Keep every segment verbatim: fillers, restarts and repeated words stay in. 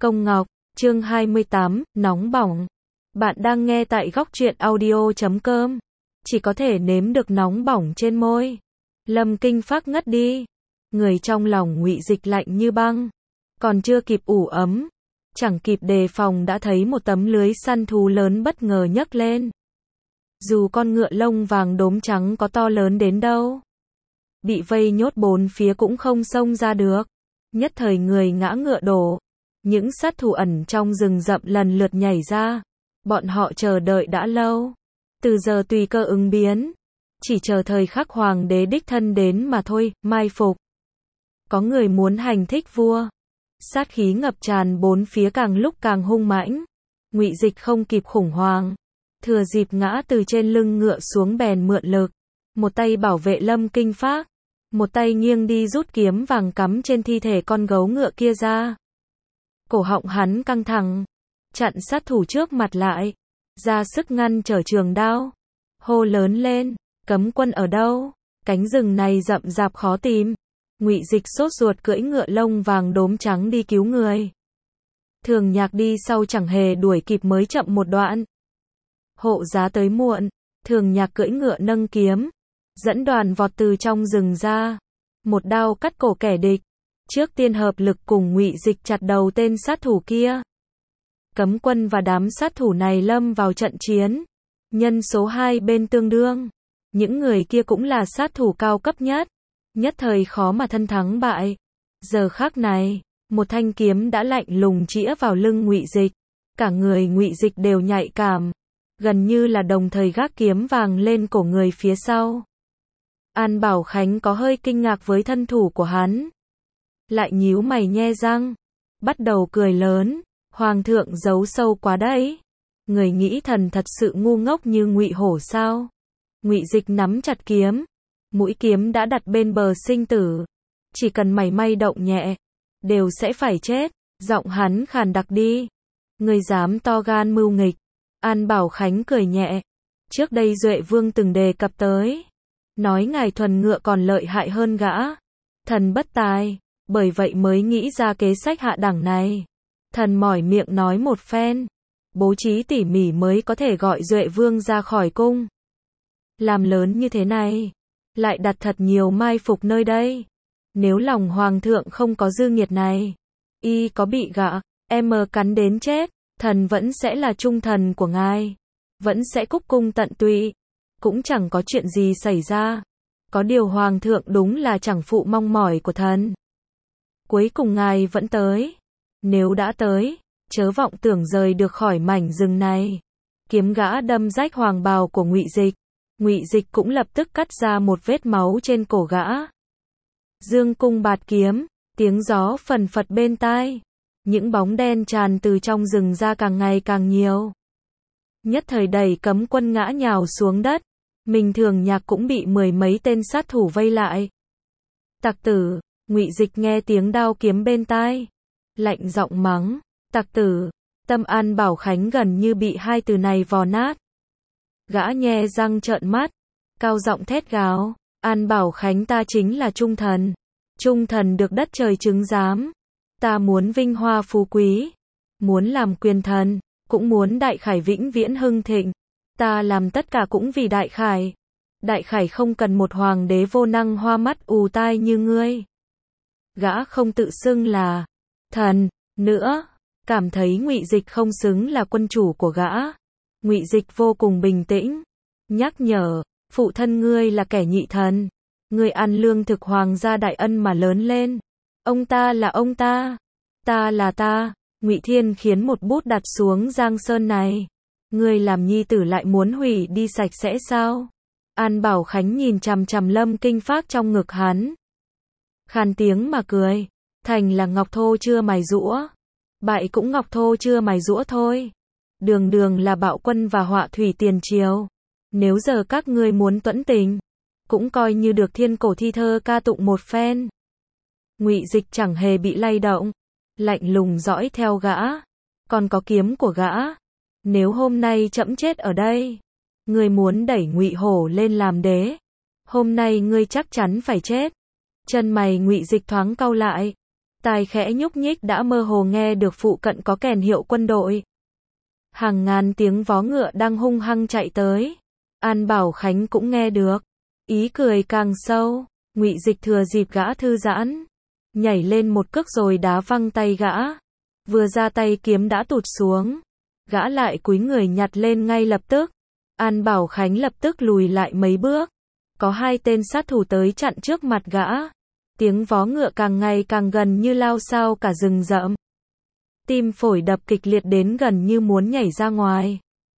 Công Ngọc, chương hai mươi tám, nóng bỏng. Bạn đang nghe tại góc truyện audio chấm com. Chỉ có thể nếm được nóng bỏng trên môi. Lâm Kinh Phác ngất đi. Người trong lòng Ngụy Dịch lạnh như băng. Còn chưa kịp ủ ấm, chẳng kịp đề phòng đã thấy một tấm lưới săn thú lớn bất ngờ nhấc lên. Dù con ngựa lông vàng đốm trắng có to lớn đến đâu, bị vây nhốt bốn phía cũng không xông ra được. Nhất thời người ngã ngựa đổ. Những sát thủ ẩn trong rừng rậm lần lượt nhảy ra. Bọn họ chờ đợi đã lâu. Từ giờ tùy cơ ứng biến. Chỉ chờ thời khắc hoàng đế đích thân đến mà thôi, mai phục. Có người muốn hành thích vua. Sát khí ngập tràn bốn phía càng lúc càng hung mãnh. Ngụy Dịch không kịp khủng hoảng. Thừa dịp ngã từ trên lưng ngựa xuống bèn mượn lực. Một tay bảo vệ Lâm Kinh Phác. Một tay nghiêng đi rút kiếm vàng cắm trên thi thể con gấu ngựa kia ra. Cổ họng hắn căng thẳng, chặn sát thủ trước mặt lại, ra sức ngăn trở trường đao. Hô lớn lên, cấm quân ở đâu? Cánh rừng này rậm rạp khó tìm. Ngụy Dịch sốt ruột cưỡi ngựa lông vàng đốm trắng đi cứu người. Thường Nhạc đi sau chẳng hề đuổi kịp mới chậm một đoạn. Hộ giá tới muộn, Thường Nhạc cưỡi ngựa nâng kiếm, dẫn đoàn vọt từ trong rừng ra, một đao cắt cổ kẻ địch. Trước tiên hợp lực cùng Ngụy Dịch chặt đầu tên sát thủ kia. Cấm quân và đám sát thủ này lâm vào trận chiến. Nhân số hai bên tương đương. Những người kia cũng là sát thủ cao cấp nhất. Nhất thời khó mà thân thắng bại. Giờ khắc này, một thanh kiếm đã lạnh lùng chĩa vào lưng Ngụy Dịch. Cả người Ngụy Dịch đều nhạy cảm. Gần như là đồng thời gác kiếm vàng lên cổ người phía sau. An Bảo Khánh có hơi kinh ngạc với thân thủ của hắn. Lại nhíu mày nhe răng, bắt đầu cười lớn, hoàng thượng giấu sâu quá đấy. Người nghĩ thần thật sự ngu ngốc như Ngụy Hổ sao? Ngụy Dịch nắm chặt kiếm, mũi kiếm đã đặt bên bờ sinh tử, chỉ cần mảy may động nhẹ, đều sẽ phải chết. Giọng hắn khàn đặc đi, người dám to gan mưu nghịch. An Bảo Khánh cười nhẹ, trước đây Duệ Vương từng đề cập tới, nói ngài thuần ngựa còn lợi hại hơn gã, thần bất tài. Bởi vậy mới nghĩ ra kế sách hạ đẳng này. Thần mỏi miệng nói một phen, bố trí tỉ mỉ mới có thể gọi Duệ Vương ra khỏi cung. Làm lớn như thế này, lại đặt thật nhiều mai phục nơi đây. Nếu lòng hoàng thượng không có dư nghiệt này, y có bị gã em cắn đến chết, thần vẫn sẽ là trung thần của ngài, vẫn sẽ cúc cung tận tụy, cũng chẳng có chuyện gì xảy ra. Có điều hoàng thượng đúng là chẳng phụ mong mỏi của thần. Cuối cùng ngài vẫn tới. Nếu đã tới, chớ vọng tưởng rời được khỏi mảnh rừng này. Kiếm gã đâm rách hoàng bào của Ngụy Dịch. Ngụy Dịch cũng lập tức cắt ra một vết máu trên cổ gã. Dương cung bạt kiếm, tiếng gió phần phật bên tai. Những bóng đen tràn từ trong rừng ra càng ngày càng nhiều. Nhất thời đẩy cấm quân ngã nhào xuống đất. Mình Thường Nhạc cũng bị mười mấy tên sát thủ vây lại. Tặc tử! Ngụy Dịch nghe tiếng đao kiếm bên tai, lạnh giọng mắng, tặc tử. Tâm An Bảo Khánh gần như bị hai từ này vò nát. Gã nhe răng trợn mắt, cao giọng thét gào, An Bảo Khánh ta chính là trung thần, trung thần được đất trời chứng giám. Ta muốn vinh hoa phú quý, muốn làm quyền thần, cũng muốn Đại Khải vĩnh viễn hưng thịnh. Ta làm tất cả cũng vì Đại Khải. Đại Khải không cần một hoàng đế vô năng hoa mắt ù tai như ngươi. Gã không tự xưng là thần nữa, cảm thấy Ngụy Dịch không xứng là quân chủ của gã. Ngụy Dịch vô cùng bình tĩnh, nhắc nhở, phụ thân ngươi là kẻ nhị thần, ngươi ăn lương thực hoàng gia đại ân mà lớn lên. Ông ta là ông ta, ta là ta. Ngụy Thiên khiến một bút đặt xuống giang sơn này. Ngươi làm nhi tử lại muốn hủy đi sạch sẽ sao? An Bảo Khánh nhìn chằm chằm Lâm Kinh Phác trong ngực hắn. Khan tiếng mà cười, thành là ngọc thô chưa mài giũa, bại cũng ngọc thô chưa mài giũa thôi. Đường đường là bạo quân và họa thủy tiền triều. Nếu giờ các ngươi muốn tuẫn tình, cũng coi như được thiên cổ thi thơ ca tụng một phen. Ngụy Dịch chẳng hề bị lay động, lạnh lùng dõi theo gã. Còn có kiếm của gã. Nếu hôm nay trẫm chết ở đây, ngươi muốn đẩy Ngụy Hổ lên làm đế, hôm nay ngươi chắc chắn phải chết. Chân mày Ngụy Dịch thoáng cau lại, Tai khẽ nhúc nhích đã mơ hồ nghe được phụ cận có kèn hiệu quân đội. Hàng ngàn tiếng vó ngựa đang hung hăng chạy tới. An Bảo Khánh cũng nghe được. Ý cười càng sâu, Ngụy Dịch thừa dịp gã thư giãn, nhảy lên một cước rồi đá văng tay gã. Vừa ra tay kiếm đã tụt xuống, gã lại cúi người nhặt lên ngay lập tức. An Bảo Khánh lập tức lùi lại mấy bước. Có hai tên sát thủ tới chặn trước mặt gã. Tiếng vó ngựa càng ngày càng gần như lao sao cả rừng rậm. Tim phổi đập kịch liệt đến gần như muốn nhảy ra ngoài.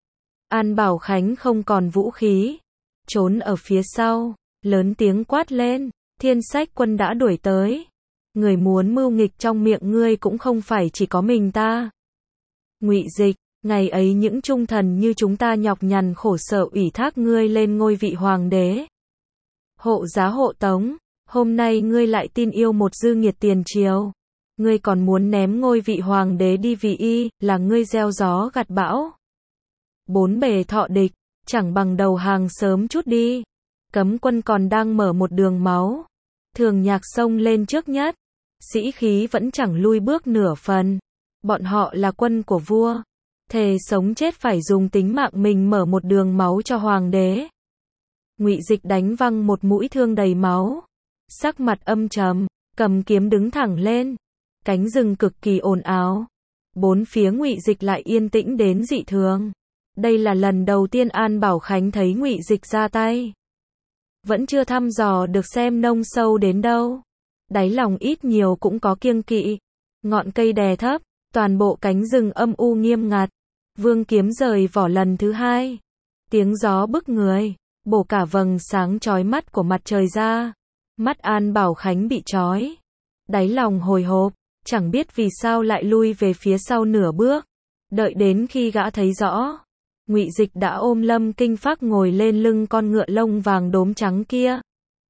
An Bảo Khánh không còn vũ khí, trốn ở phía sau, lớn tiếng quát lên, Thiên Sách Quân đã đuổi tới. Người muốn mưu nghịch trong miệng ngươi cũng không phải chỉ có mình ta. Ngụy Dịch, ngày ấy những trung thần như chúng ta nhọc nhằn khổ sở ủy thác ngươi lên ngôi vị hoàng đế. Hộ giá hộ tống, hôm nay ngươi lại tin yêu một dư nghiệt tiền triều. Ngươi còn muốn ném ngôi vị hoàng đế đi vì y, là ngươi gieo gió gặt bão. Bốn bề thọ địch, chẳng bằng đầu hàng sớm chút đi. Cấm quân còn đang mở một đường máu. Thường Nhạc xông lên trước nhất. Sĩ khí vẫn chẳng lui bước nửa phần. Bọn họ là quân của vua. Thề sống chết phải dùng tính mạng mình mở một đường máu cho hoàng đế. Ngụy Dịch đánh văng một mũi thương đầy máu. Sắc mặt âm trầm, cầm kiếm đứng thẳng lên. Cánh rừng cực kỳ ồn ào. Bốn phía Ngụy Dịch lại yên tĩnh đến dị thường. Đây là lần đầu tiên An Bảo Khánh thấy Ngụy Dịch ra tay. Vẫn chưa thăm dò được xem nông sâu đến đâu. Đáy lòng ít nhiều cũng có kiêng kỵ. Ngọn cây đè thấp, toàn bộ cánh rừng âm u nghiêm ngặt. Vương kiếm rời vỏ lần thứ hai. Tiếng gió bức người, bổ cả vầng sáng chói mắt của mặt trời ra. Mắt An Bảo Khánh bị chói. Đáy lòng hồi hộp, chẳng biết vì sao lại lui về phía sau nửa bước. Đợi đến khi gã thấy rõ, Ngụy Dịch đã ôm Lâm Kinh Phác ngồi lên lưng con ngựa lông vàng đốm trắng kia.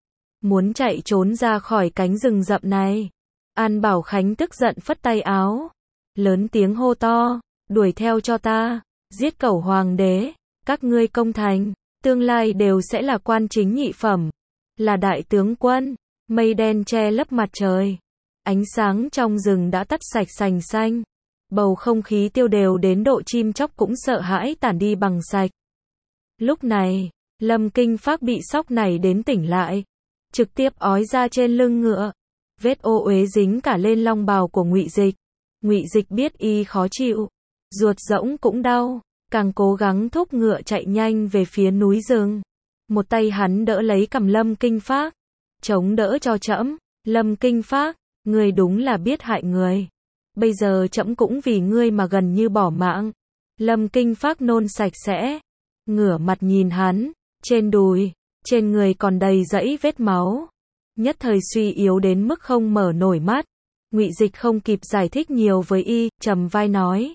Muốn chạy trốn ra khỏi cánh rừng rậm này. An Bảo Khánh tức giận phất tay áo. Lớn tiếng hô to, đuổi theo cho ta, giết cẩu hoàng đế, các ngươi công thành, tương lai đều sẽ là quan chính nhị phẩm, là đại tướng quân. Mây đen che lấp mặt trời. Ánh sáng trong rừng đã tắt sạch sành xanh. Bầu không khí tiêu đều đến độ chim chóc cũng sợ hãi tản đi bằng sạch. Lúc này, Lâm Kinh Phác bị sốc này đến tỉnh lại. Trực tiếp ói ra trên lưng ngựa. Vết ô uế dính cả lên long bào của Ngụy Dịch. Ngụy Dịch biết y khó chịu. Ruột rỗng cũng đau. Càng cố gắng thúc ngựa chạy nhanh về phía núi rừng. Một tay hắn đỡ lấy cằm Lâm Kinh Phác. Chống đỡ cho trẫm. Lâm Kinh Phác, ngươi đúng là biết hại người. Bây giờ trẫm cũng vì ngươi mà gần như bỏ mạng. Lâm Kinh Phác nôn sạch sẽ. Ngửa mặt nhìn hắn. Trên đùi, trên người còn đầy dẫy vết máu. Nhất thời suy yếu đến mức không mở nổi mắt. Ngụy Dịch không kịp giải thích nhiều với y, trầm vai nói.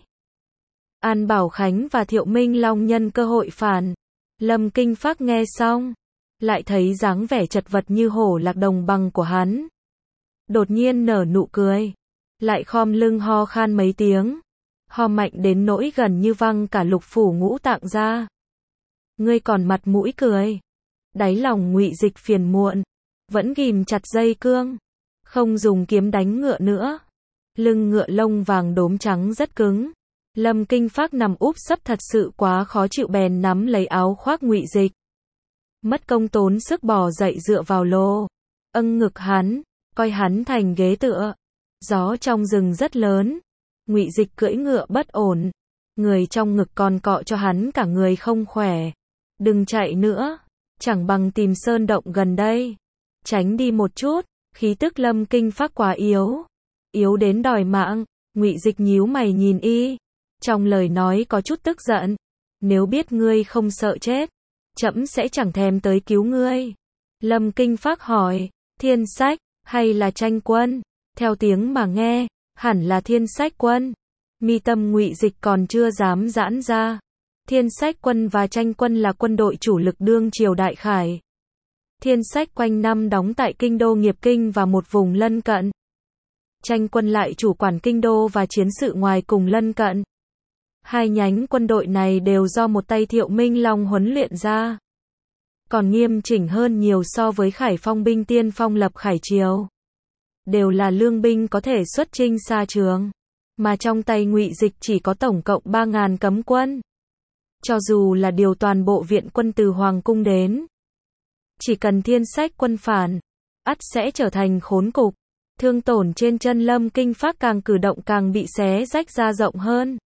An Bảo Khánh và Thiệu Minh Long nhân cơ hội phản. Lâm Kinh Phác nghe xong, lại thấy dáng vẻ chật vật như hổ lạc đồng bằng của hắn. Đột nhiên nở nụ cười. Lại khom lưng ho khan mấy tiếng. Ho mạnh đến nỗi gần như văng cả lục phủ ngũ tạng ra. Ngươi còn mặt mũi cười. Đáy lòng Ngụy Dịch phiền muộn. Vẫn ghìm chặt dây cương. Không dùng kiếm đánh ngựa nữa. Lưng ngựa lông vàng đốm trắng rất cứng. Lâm Kinh Phác nằm úp sấp thật sự quá khó chịu bèn nắm lấy áo khoác Ngụy Dịch. Mất công tốn sức bò dậy dựa vào lô. Âng ngực hắn, coi hắn thành ghế tựa. Gió trong rừng rất lớn. Ngụy Dịch cưỡi ngựa bất ổn. Người trong ngực còn cọ cho hắn cả người không khỏe. Đừng chạy nữa. Chẳng bằng tìm sơn động gần đây. Tránh đi một chút. Khí tức Lâm Kinh Phác quá yếu. Yếu đến đòi mạng. Ngụy Dịch nhíu mày nhìn y. Trong lời nói có chút tức giận. Nếu biết ngươi không sợ chết, trẫm sẽ chẳng thèm tới cứu ngươi. Lâm Kinh Phác hỏi. Thiên Sách, hay là Tranh Quân? Theo tiếng mà nghe, hẳn là Thiên Sách Quân. Mi tâm Ngụy Dịch còn chưa dám giãn ra. Thiên Sách Quân và Tranh Quân là quân đội chủ lực đương triều Đại Khải. Thiên Sách quanh năm đóng tại kinh đô Nghiệp Kinh và một vùng lân cận. Tranh Quân lại chủ quản kinh đô và chiến sự ngoài cùng lân cận. Hai nhánh quân đội này đều do một tay Thiệu Minh Long huấn luyện ra. Còn nghiêm chỉnh hơn nhiều so với Khải Phong binh tiên phong lập Khải Triều. đều là lương binh có thể xuất chinh xa trường, mà trong tay Ngụy Dịch chỉ có tổng cộng ba ngàn cấm quân. Cho dù là điều toàn bộ viện quân từ hoàng cung đến, chỉ cần Thiên Sách quân phản, ắt sẽ trở thành khốn cục. Thương tổn trên chân Lâm Kinh Phác càng cử động càng bị xé rách ra rộng hơn.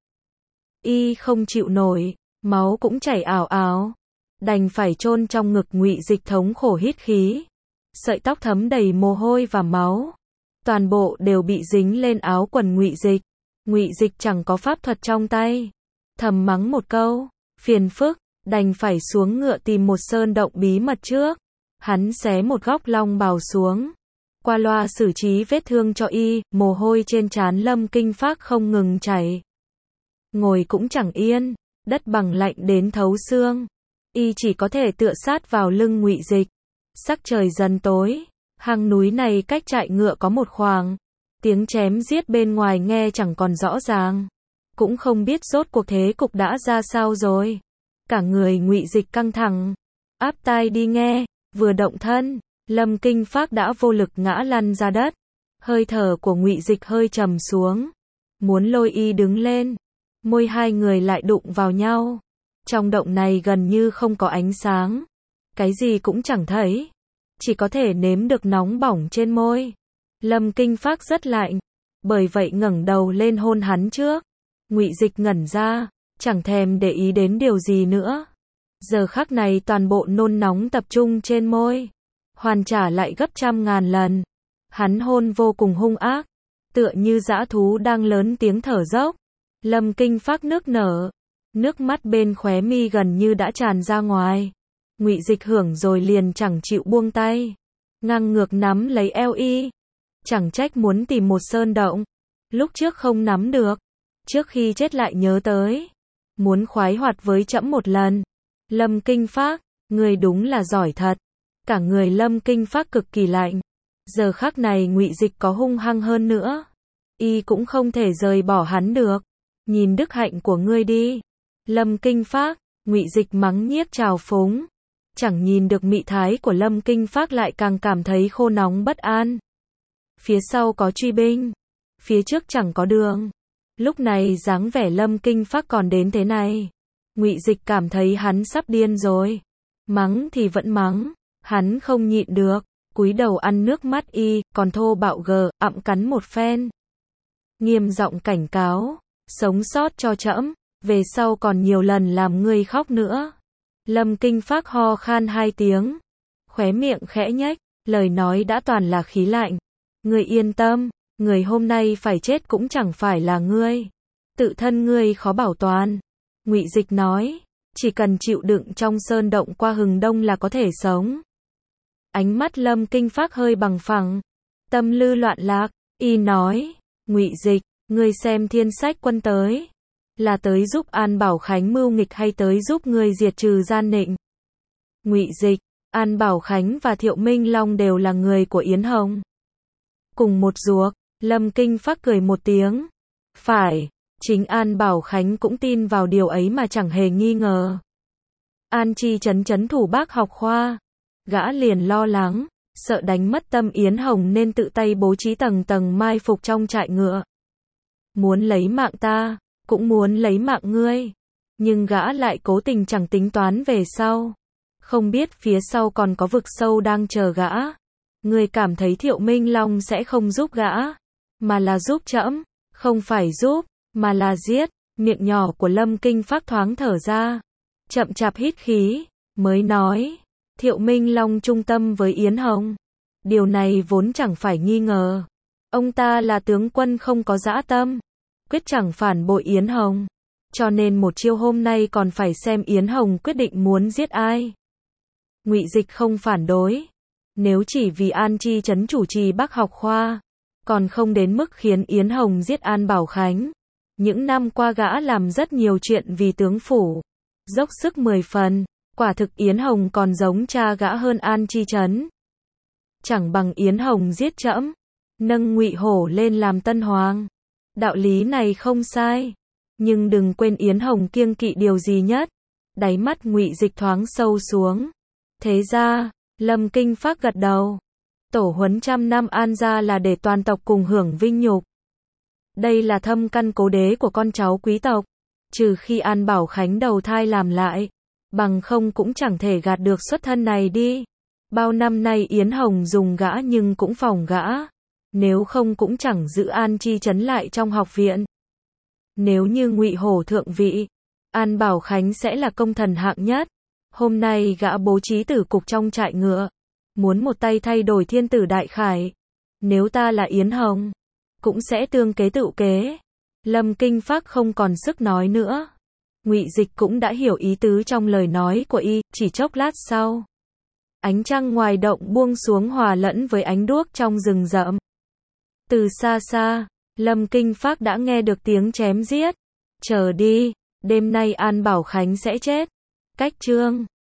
Y không chịu nổi, máu cũng chảy ào ào, đành phải chôn trong ngực Ngụy Dịch thống khổ hít khí. Sợi tóc thấm đầy mồ hôi và máu, toàn bộ đều bị dính lên áo quần Ngụy Dịch. Ngụy Dịch chẳng có pháp thuật trong tay, thầm mắng một câu, phiền phức, đành phải xuống ngựa tìm một sơn động bí mật trước. Hắn xé một góc long bào xuống, qua loa xử trí vết thương cho y, mồ hôi trên trán Lâm Kinh Phác không ngừng chảy. Ngồi cũng chẳng yên, đất bằng lạnh đến thấu xương. Y chỉ có thể tựa sát vào lưng Ngụy Dịch. Sắc trời dần tối, hang núi này cách trại ngựa có một khoảng. Tiếng chém giết bên ngoài nghe chẳng còn rõ ràng, cũng không biết rốt cuộc thế cục đã ra sao rồi. Cả người Ngụy Dịch căng thẳng, áp tai đi nghe, vừa động thân, Lâm Kinh Phác đã vô lực ngã lăn ra đất. Hơi thở của Ngụy Dịch hơi trầm xuống, muốn lôi y đứng lên, môi hai người lại đụng vào nhau. Trong động này gần như không có ánh sáng, cái gì cũng chẳng thấy, chỉ có thể nếm được nóng bỏng trên môi. Lâm Kinh Phác rất lạnh, bởi vậy ngẩng đầu lên hôn hắn trước. Ngụy Dịch ngẩn ra, chẳng thèm để ý đến điều gì nữa. Giờ khắc này toàn bộ nôn nóng tập trung trên môi, hoàn trả lại gấp trăm ngàn lần. Hắn hôn vô cùng hung ác, tựa như dã thú đang lớn tiếng thở dốc. Lâm Kinh Phác nức nở, nước mắt bên khóe mi gần như đã tràn ra ngoài. Ngụy Dịch hưởng rồi liền chẳng chịu buông tay, ngang ngược nắm lấy eo y. Chẳng trách muốn tìm một sơn động, lúc trước không nắm được, trước khi chết lại nhớ tới, muốn khoái hoạt với trẫm một lần. Lâm Kinh Phác, người đúng là giỏi thật. Cả người Lâm Kinh Phác cực kỳ lạnh. Giờ khắc này Ngụy Dịch có hung hăng hơn nữa, y cũng không thể rời bỏ hắn được. Nhìn đức hạnh của ngươi đi, Lâm Kinh Phác. Ngụy Dịch mắng nhiếc trào phúng, chẳng nhìn được mị thái của Lâm Kinh Phác lại càng cảm thấy khô nóng bất an. Phía sau có truy binh, phía trước chẳng có đường. Lúc này dáng vẻ Lâm Kinh Phác còn đến thế này, Ngụy Dịch cảm thấy hắn sắp điên rồi. Mắng thì vẫn mắng, hắn không nhịn được, cúi đầu ăn nước mắt y, còn thô bạo gờ, ặm cắn một phen. Nghiêm giọng cảnh cáo, sống sót cho trẫm, về sau còn nhiều lần làm ngươi khóc nữa. Lâm Kinh Phác ho khan hai tiếng, khóe miệng khẽ nhếch, lời nói đã toàn là khí lạnh. Ngươi yên tâm, người hôm nay phải chết cũng chẳng phải là ngươi, tự thân ngươi khó bảo toàn. Ngụy Dịch nói, chỉ cần chịu đựng trong sơn động qua hừng đông là có thể sống. Ánh mắt Lâm Kinh Phác hơi bằng phẳng, tâm lư loạn lạc, y nói, Ngụy Dịch, ngươi xem Thiên Sách quân tới, là tới giúp An Bảo Khánh mưu nghịch hay tới giúp ngươi diệt trừ gian nịnh? Ngụy Dịch, An Bảo Khánh và Thiệu Minh Long đều là người của Yến Hồng, cùng một ruột. Lâm Kinh Phác cười một tiếng, phải, chính An Bảo Khánh cũng tin vào điều ấy mà chẳng hề nghi ngờ. An Chi trấn trấn thủ Bác học khoa, gã liền lo lắng, sợ đánh mất tâm Yến Hồng nên tự tay bố trí tầng tầng mai phục trong trại ngựa. Muốn lấy mạng ta, cũng muốn lấy mạng ngươi, nhưng gã lại cố tình chẳng tính toán về sau, không biết phía sau còn có vực sâu đang chờ gã. Ngươi cảm thấy Thiệu Minh Long sẽ không giúp gã, mà là giúp trẫm, không phải giúp, mà là giết. Miệng nhỏ của Lâm Kinh Phác thoáng thở ra, chậm chạp hít khí, mới nói, Thiệu Minh Long trung tâm với Yến Hồng, điều này vốn chẳng phải nghi ngờ. Ông ta là tướng quân không có dã tâm, quyết chẳng phản bội Yến Hồng, cho nên một chiêu hôm nay còn phải xem Yến Hồng quyết định muốn giết ai. Ngụy Dịch không phản đối, nếu chỉ vì An Chi trấn chủ trì Bác học khoa, còn không đến mức khiến Yến Hồng giết An Bảo Khánh. Những năm qua gã làm rất nhiều chuyện vì tướng phủ, dốc sức mười phần, quả thực Yến Hồng còn giống cha gã hơn An Chi trấn. Chẳng bằng Yến Hồng giết trẫm, nâng Ngụy Hổ lên làm tân hoàng. Đạo lý này không sai, nhưng đừng quên Yến Hồng kiêng kỵ điều gì nhất. Đáy mắt Ngụy Dịch thoáng sâu xuống. Thế ra, Lâm Kinh Phác gật đầu. Tổ huấn trăm năm An gia là để toàn tộc cùng hưởng vinh nhục. Đây là thâm căn cố đế của con cháu quý tộc. Trừ khi An Bảo Khánh đầu thai làm lại. Bằng không cũng chẳng thể gạt được xuất thân này đi. Bao năm nay Yến Hồng dùng gã nhưng cũng phòng gã. Nếu không cũng chẳng giữ An Chi trấn lại trong học viện. Nếu như Ngụy Hổ thượng vị, An Bảo Khánh sẽ là công thần hạng nhất. Hôm nay gã bố trí tử cục trong trại ngựa. Muốn một tay thay đổi thiên tử đại khải. Nếu ta là Yến Hồng, cũng sẽ tương kế tự kế. Lâm Kinh Phác không còn sức nói nữa. Ngụy Dịch cũng đã hiểu ý tứ trong lời nói của y, chỉ chốc lát sau. Ánh trăng ngoài động buông xuống hòa lẫn với ánh đuốc trong rừng rậm. Từ xa xa, Lâm Kinh Phác đã nghe được tiếng chém giết. Chờ đi, đêm nay An Bảo Khánh sẽ chết. Cách chương